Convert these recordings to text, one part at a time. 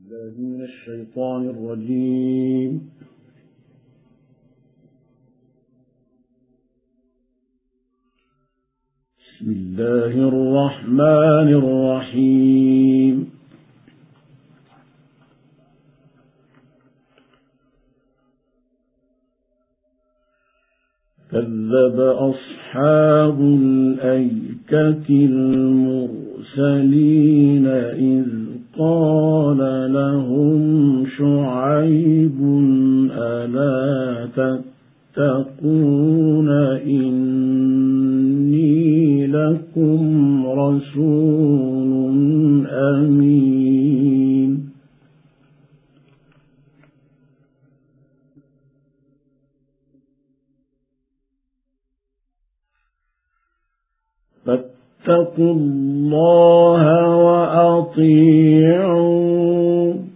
بالله من الشيطان الرجيم. بسم الله الرحمن الرحيم. كذب أصحاب الأيكة المرسلين إذ قال لهم شعيب ألا تتقون إني لكم رسول أمين. فاتقوا الله وأطيعون.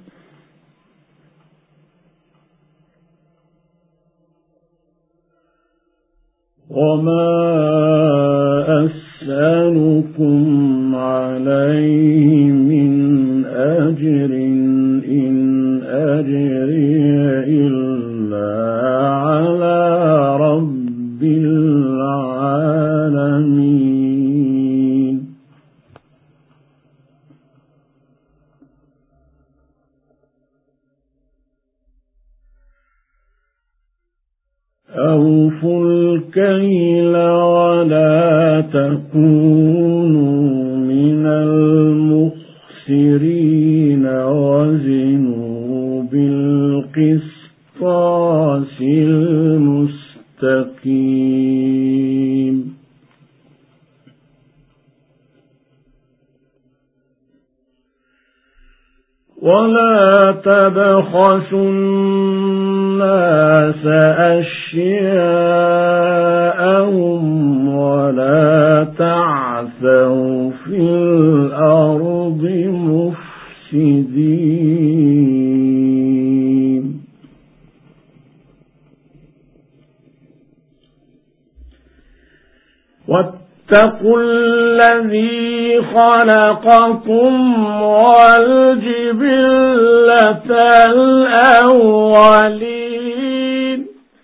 وما أسألكم عليه من أجر إن أجري إلا على رب العالمين. أوفوا الكيل ولا تكونوا من المخسرين وزنوا بالقسطاس المستقيم. ولا تبخسوا الناس أشياءهم ولا تعثوا في الأرض مفسدين. واتقوا الذي خلقكم والجبلة الأولين.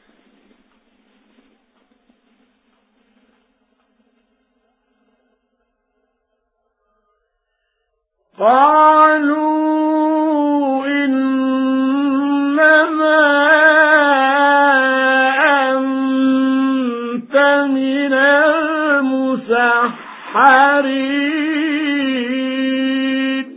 قالوا إنما أنت من المسحرين.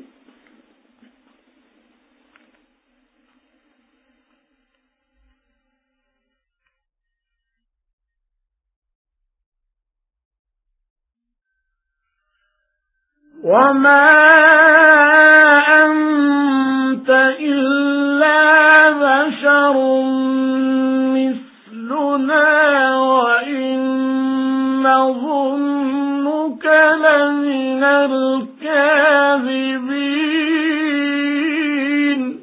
وما أنت إلا بشر مثلنا وإن نظنك لمن الكاذبين.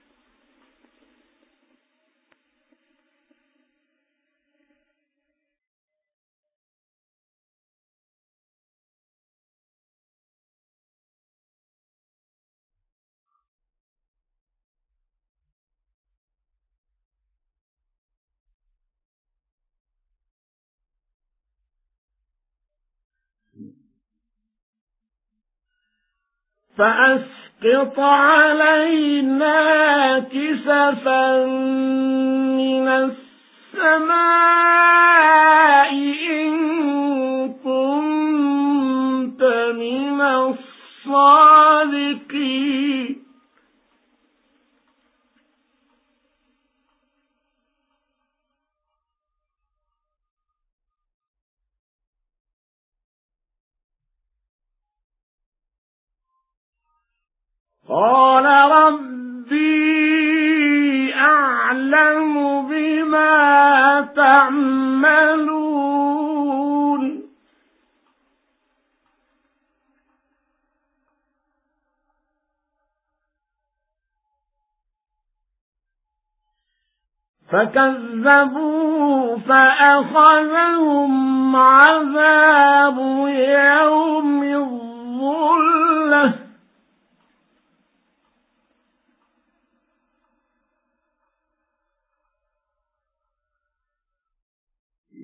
فأسقط علينا كسفا من السماء إن كنت من الصادقين. قال ربي أعلم بما تعملون. فكذبوا فأخذهم عذاب يوم الظلة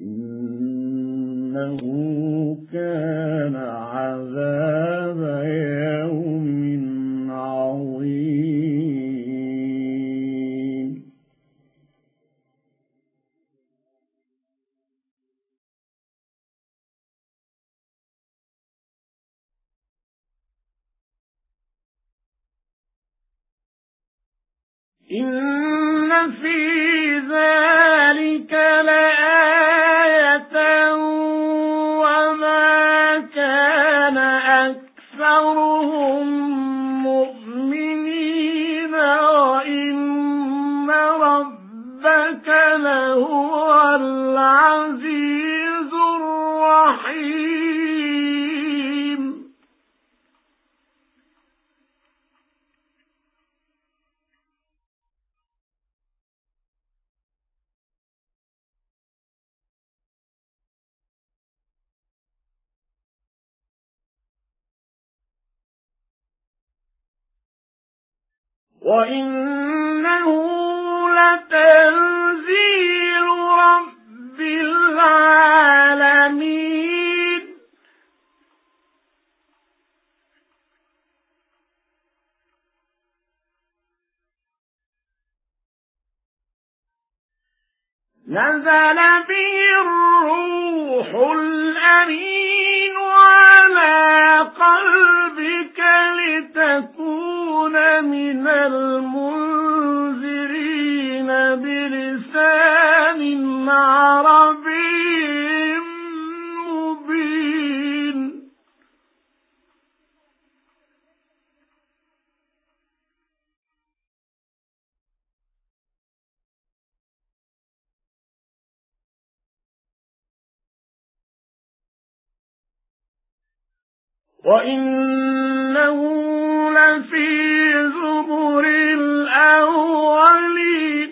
إنه كان عذاب يوم عظيم إن في ذلك لآية وما كان أكثرهم مؤمنين وإن ربك لهو العزيز الرحيم وإنه لتنزيل رب العالمين نزل به الروح الأمين على قلبك لتكون من المنذرين بلسان عربي مبين وإنه لفي زبر الأولين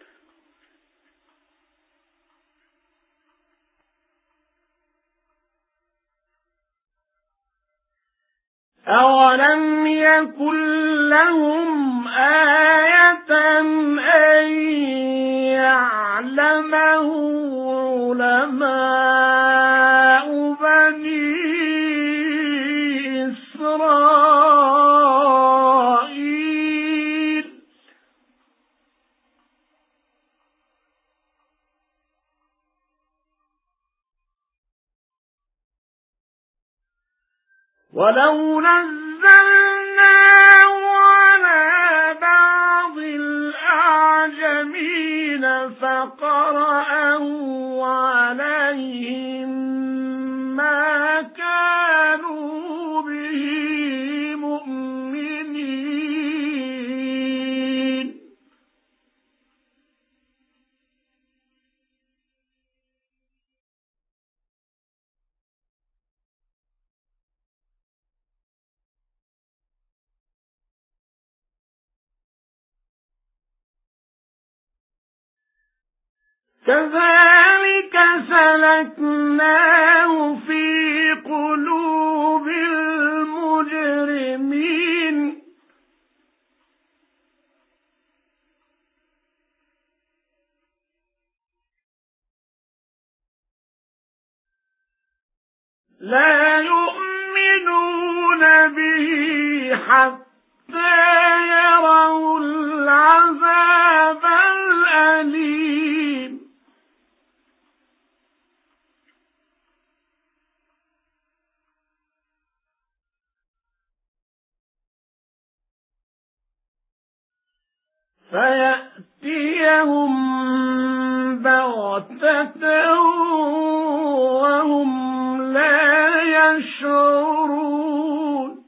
أولم يكن لهم آية أن يعلمه علماء بني إسرائيل ولو نزلناه على بعض الأعجمين فقرأوا عليهم ما كانوا به مؤمنين كذلك سلكناه في قلوب المجرمين لا يؤمنون به حتى يروا العذاب الأليم فيأتيهم بغتة وهم لا يشعرون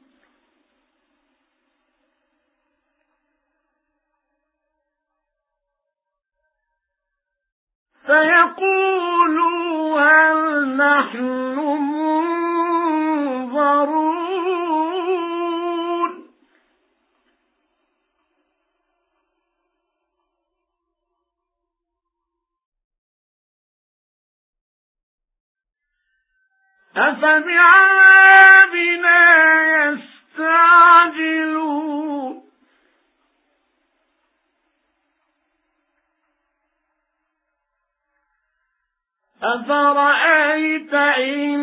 فيقولوا هل نحن منظرون أفبعذابنا يستعجلون أفرأيت إن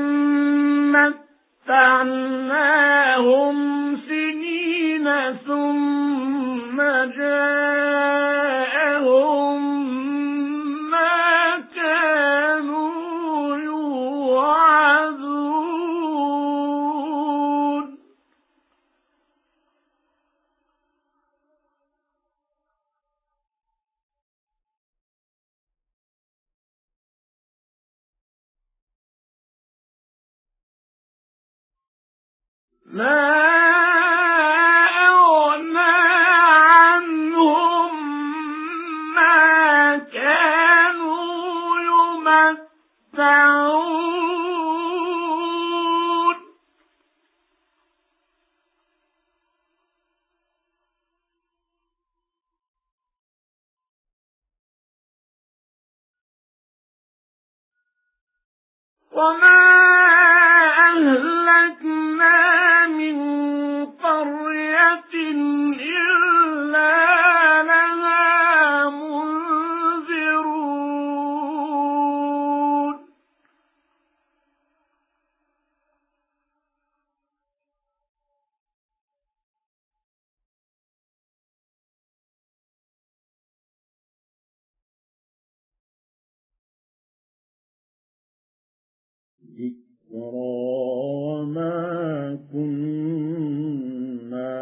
متعناهم سنين ثم جاءهم ما كانوا يوعدون ما أغنى عنهم ما كانوا يمتعون وما أهلكنا من قرية إلا لها منذرون وما كنا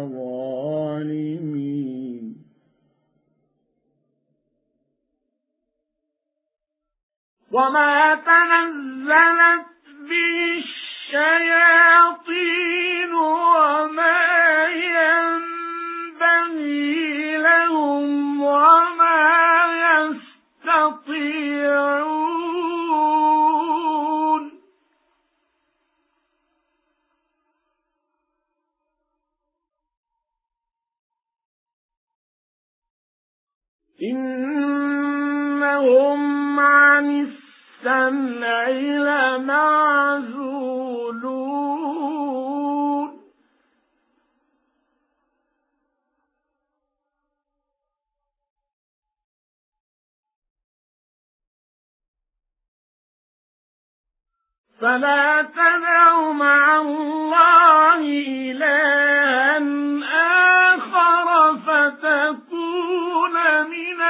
ظالمين وما تنزلت به الشياطين وما ينبغي لهم وما يستطيعون إنهم عن السمع لمعزولون فلا تدع مع الله إلها آخر فتكون من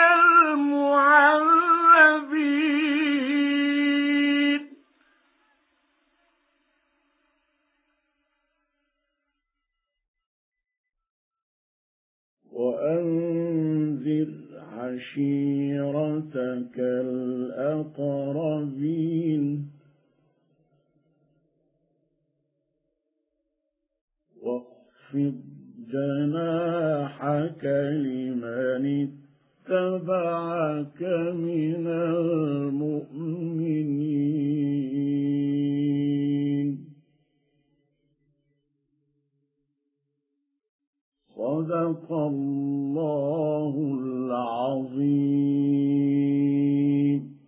المعذبين وأنذر عشيرتك الأقربين واخفض جناحك لمن اتبعك من المؤمنين صدق الله العظيم.